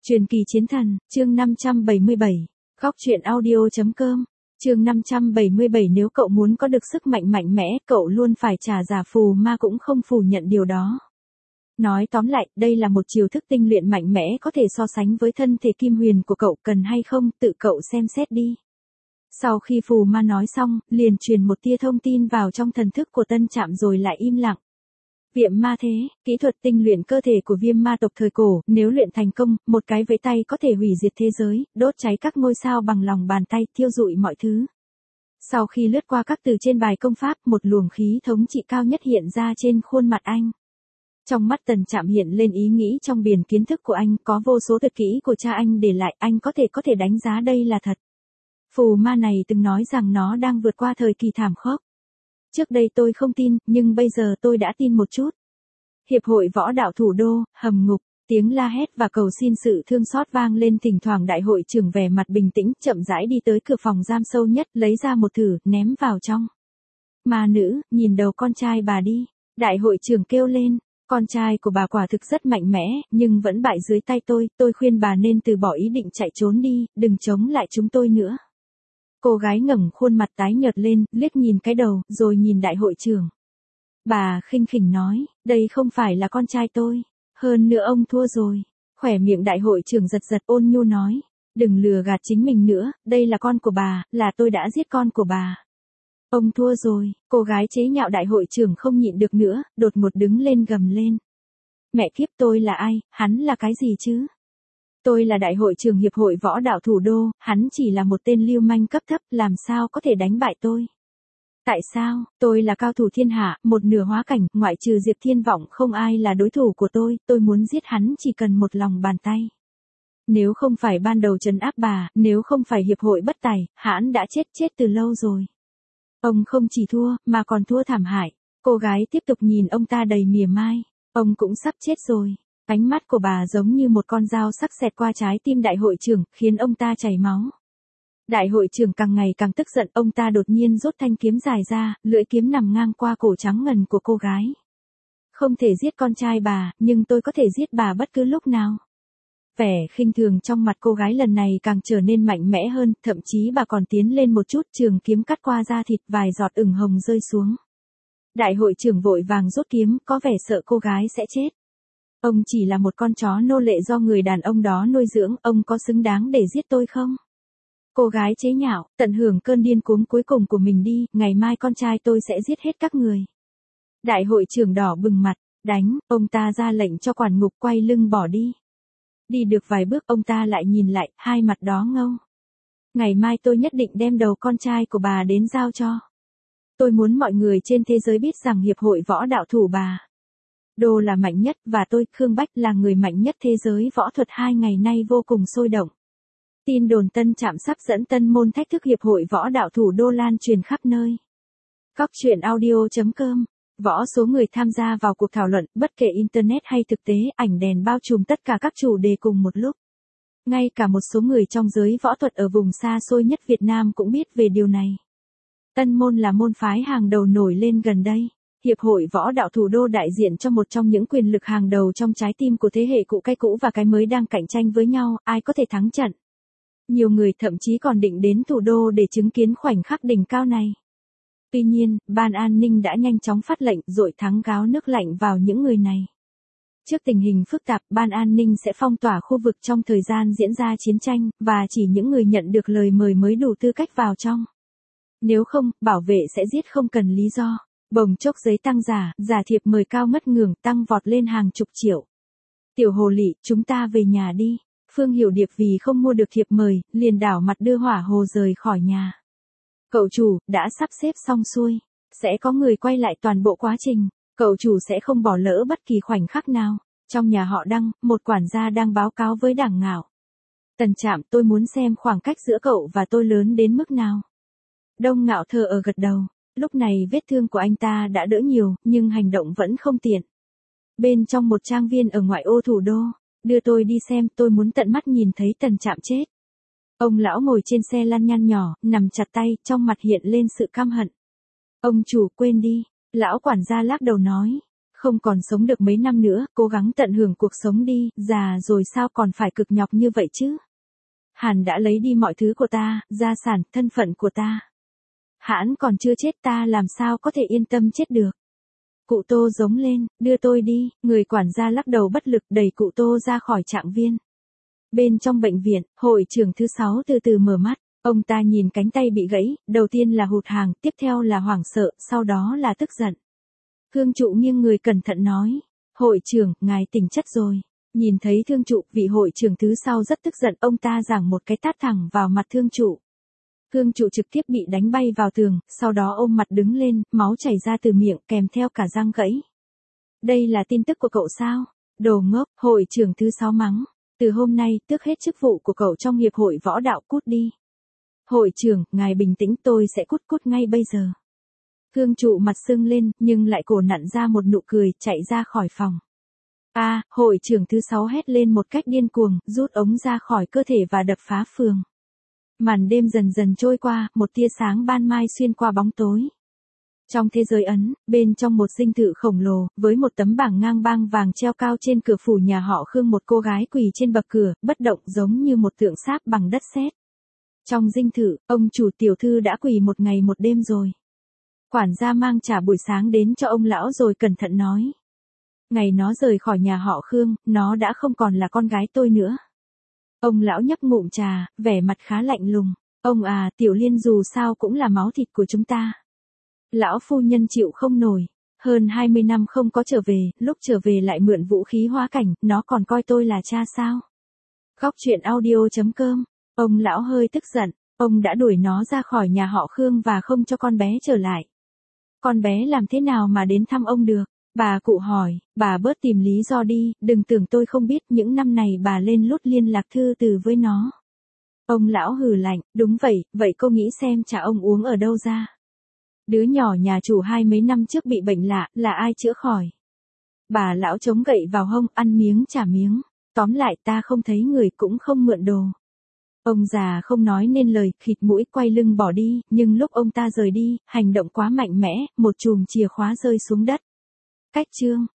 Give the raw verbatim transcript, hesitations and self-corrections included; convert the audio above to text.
Truyền kỳ chiến thần, chương năm trăm bảy mươi bảy. Góc truyện audio chấm com. Chương năm trăm bảy mươi bảy. Nếu cậu muốn có được sức mạnh mạnh mẽ, cậu luôn phải trả giả phù ma cũng không phủ nhận điều đó. Nói tóm lại, đây là một chiêu thức tinh luyện mạnh mẽ có thể so sánh với thân thể kim huyền của cậu, cần hay không, tự cậu xem xét đi. Sau khi phù ma nói xong, liền truyền một tia thông tin vào trong thần thức của Tân Trạm rồi lại im lặng. Viêm ma thế, kỹ thuật tinh luyện cơ thể của viêm ma tộc thời cổ, nếu luyện thành công, một cái vẫy tay có thể hủy diệt thế giới, đốt cháy các ngôi sao bằng lòng bàn tay, thiêu rụi mọi thứ. Sau khi lướt qua các từ trên bài công pháp, một luồng khí thống trị cao nhất hiện ra trên khuôn mặt anh. Trong mắt Tần Trạm hiện lên ý nghĩ trong biển kiến thức của anh, có vô số tuyệt kỹ của cha anh để lại, anh có thể có thể đánh giá đây là thật. Phù ma này từng nói rằng nó đang vượt qua thời kỳ thảm khốc. Trước đây tôi không tin, nhưng bây giờ tôi đã tin một chút. Hiệp hội võ đạo thủ đô, hầm ngục, tiếng la hét và cầu xin sự thương xót vang lên, thỉnh thoảng đại hội trưởng vẻ mặt bình tĩnh, chậm rãi đi tới cửa phòng giam sâu nhất, lấy ra một thử, ném vào trong. Ma nữ, nhìn đầu con trai bà đi. Đại hội trưởng kêu lên, con trai của bà quả thực rất mạnh mẽ, nhưng vẫn bại dưới tay tôi, tôi khuyên bà nên từ bỏ ý định chạy trốn đi, đừng chống lại chúng tôi nữa. Cô gái ngẩng khuôn mặt tái nhợt lên, liếc nhìn cái đầu, rồi nhìn đại hội trưởng. Bà khinh khỉnh nói, đây không phải là con trai tôi, hơn nữa ông thua rồi. Khỏe miệng đại hội trưởng giật giật, ôn nhu nói, đừng lừa gạt chính mình nữa, đây là con của bà, là tôi đã giết con của bà. Ông thua rồi, cô gái chế nhạo đại hội trưởng không nhịn được nữa, đột ngột đứng lên gầm lên. Mẹ kiếp, tôi là ai, hắn là cái gì chứ? Tôi là đại hội trưởng hiệp hội võ đạo thủ đô, hắn chỉ là một tên lưu manh cấp thấp, làm sao có thể đánh bại tôi? Tại sao, tôi là cao thủ thiên hạ, một nửa hóa cảnh, ngoại trừ Diệp Thiên Vọng không ai là đối thủ của tôi, tôi muốn giết hắn chỉ cần một lòng bàn tay. Nếu không phải ban đầu trấn áp bà, nếu không phải hiệp hội bất tài, hắn đã chết chết từ lâu rồi. Ông không chỉ thua, mà còn thua thảm hại. Cô gái tiếp tục nhìn ông ta đầy mỉa mai. Ông cũng sắp chết rồi. Ánh mắt của bà giống như một con dao sắc xẹt qua trái tim đại hội trưởng, khiến ông ta chảy máu. Đại hội trưởng càng ngày càng tức giận, ông ta đột nhiên rút thanh kiếm dài ra, lưỡi kiếm nằm ngang qua cổ trắng ngần của cô gái. Không thể giết con trai bà, nhưng tôi có thể giết bà bất cứ lúc nào. Vẻ khinh thường trong mặt cô gái lần này càng trở nên mạnh mẽ hơn, thậm chí bà còn tiến lên một chút, trường kiếm cắt qua da thịt, vài giọt ửng hồng rơi xuống. Đại hội trưởng vội vàng rút kiếm, có vẻ sợ cô gái sẽ chết. Ông chỉ là một con chó nô lệ do người đàn ông đó nuôi dưỡng, ông có xứng đáng để giết tôi không? Cô gái chế nhạo, tận hưởng cơn điên cuồng cuối cùng của mình đi, ngày mai con trai tôi sẽ giết hết các người. Đại hội trưởng đỏ bừng mặt, đánh, ông ta ra lệnh cho quản ngục quay lưng bỏ đi. Đi được vài bước ông ta lại nhìn lại, hai mặt đó ngâu. Ngày mai tôi nhất định đem đầu con trai của bà đến giao cho. Tôi muốn mọi người trên thế giới biết rằng hiệp hội võ đạo thủ bà Đô là mạnh nhất, và tôi, Khương Bách, là người mạnh nhất thế giới võ thuật. Hai ngày nay vô cùng sôi động. Tin đồn Tân Trạm sắp dẫn Tân Môn thách thức hiệp hội võ đạo thủ đô lan truyền khắp nơi. Góc truyện audio chấm com. Võ số người tham gia vào cuộc thảo luận, bất kể internet hay thực tế, ảnh đèn bao trùm tất cả các chủ đề cùng một lúc. Ngay cả một số người trong giới võ thuật ở vùng xa xôi nhất Việt Nam cũng biết về điều này. Tân Môn là môn phái hàng đầu nổi lên gần đây. Hiệp hội võ đạo thủ đô đại diện cho một trong những quyền lực hàng đầu trong trái tim của thế hệ cũ, cái cũ và cái mới đang cạnh tranh với nhau, ai có thể thắng trận. Nhiều người thậm chí còn định đến thủ đô để chứng kiến khoảnh khắc đỉnh cao này. Tuy nhiên, ban an ninh đã nhanh chóng phát lệnh dội thắng gáo nước lạnh vào những người này. Trước tình hình phức tạp, ban an ninh sẽ phong tỏa khu vực trong thời gian diễn ra chiến tranh, và chỉ những người nhận được lời mời mới đủ tư cách vào trong. Nếu không, bảo vệ sẽ giết không cần lý do. Bồng chốc giấy tăng giả, giả thiệp mời cao mất ngưỡng, tăng vọt lên hàng chục triệu. Tiểu hồ lị, chúng ta về nhà đi. Phương Hiểu Điệp vì không mua được thiệp mời, liền đảo mặt đưa hỏa hồ rời khỏi nhà. Cậu chủ, đã sắp xếp xong xuôi. Sẽ có người quay lại toàn bộ quá trình. Cậu chủ sẽ không bỏ lỡ bất kỳ khoảnh khắc nào. Trong nhà họ Đăng, một quản gia đang báo cáo với Đảng Ngạo. Tần Trạm, tôi muốn xem khoảng cách giữa cậu và tôi lớn đến mức nào. Đông Ngạo thờ ở gật đầu. Lúc này vết thương của anh ta đã đỡ nhiều, nhưng hành động vẫn không tiện. Bên trong một trang viên ở ngoại ô thủ đô, đưa tôi đi xem, tôi muốn tận mắt nhìn thấy Tần Trạm chết. Ông lão ngồi trên xe lăn nhăn nhỏ, nằm chặt tay, trong mặt hiện lên sự căm hận. Ông chủ, quên đi, lão quản gia lắc đầu nói. Không còn sống được mấy năm nữa, cố gắng tận hưởng cuộc sống đi, già rồi sao còn phải cực nhọc như vậy chứ. Hàn đã lấy đi mọi thứ của ta, gia sản, thân phận của ta. Hãn còn chưa chết, ta làm sao có thể yên tâm chết được. Cụ Tô giống lên, đưa tôi đi, người quản gia lắc đầu bất lực đẩy cụ Tô ra khỏi trạng viên. Bên trong bệnh viện, hội trưởng thứ sáu từ từ mở mắt, ông ta nhìn cánh tay bị gãy, đầu tiên là hụt hẫng, tiếp theo là hoảng sợ, sau đó là tức giận. Thương trụ nghiêng người cẩn thận nói, hội trưởng, ngài tỉnh chất rồi. Nhìn thấy thương trụ, vị hội trưởng thứ sau rất tức giận, ông ta giằng một cái tát thẳng vào mặt thương trụ. Thương trụ trực tiếp bị đánh bay vào tường, sau đó ôm mặt đứng lên, máu chảy ra từ miệng kèm theo cả răng gãy. Đây là tin tức của cậu sao? Đồ ngốc, hội trưởng thứ sáu mắng. Từ hôm nay, tước hết chức vụ của cậu trong hiệp hội võ đạo, cút đi. Hội trưởng, ngài bình tĩnh, tôi sẽ cút cút ngay bây giờ. Thương trụ mặt sưng lên, nhưng lại cổ nặn ra một nụ cười, chạy ra khỏi phòng. A, à, hội trưởng thứ sáu hét lên một cách điên cuồng, rút ống ra khỏi cơ thể và đập phá phường. Màn đêm dần dần trôi qua, một tia sáng ban mai xuyên qua bóng tối. Trong thế giới Ấn, bên trong một dinh thự khổng lồ, với một tấm bảng ngang bang vàng treo cao trên cửa phủ nhà họ Khương, một cô gái quỳ trên bậc cửa, bất động giống như một tượng sáp bằng đất sét. Trong dinh thự, ông chủ tiểu thư đã quỳ một ngày một đêm rồi. Quản gia mang trà buổi sáng đến cho ông lão rồi cẩn thận nói. Ngày nó rời khỏi nhà họ Khương, nó đã không còn là con gái tôi nữa. Ông lão nhấp ngụm trà, vẻ mặt khá lạnh lùng. Ông à, Tiểu Liên dù sao cũng là máu thịt của chúng ta. Lão phu nhân chịu không nổi. Hơn hai mươi năm không có trở về, lúc trở về lại mượn vũ khí hóa cảnh, nó còn coi tôi là cha sao? Khóc chuyện audio chấm com. Ông lão hơi tức giận, ông đã đuổi nó ra khỏi nhà họ Khương và không cho con bé trở lại. Con bé làm thế nào mà đến thăm ông được? Bà cụ hỏi, bà bớt tìm lý do đi, đừng tưởng tôi không biết những năm này bà lên lút liên lạc thư từ với nó. Ông lão hừ lạnh, đúng vậy, vậy cô nghĩ xem cha ông uống ở đâu ra? Đứa nhỏ nhà chủ hai mấy năm trước bị bệnh lạ, là ai chữa khỏi? Bà lão chống gậy vào hông, ăn miếng trả miếng. Tóm lại ta không thấy người cũng không mượn đồ. Ông già không nói nên lời, khịt mũi quay lưng bỏ đi, nhưng lúc ông ta rời đi, hành động quá mạnh mẽ, một chùm chìa khóa rơi xuống đất. Cách chương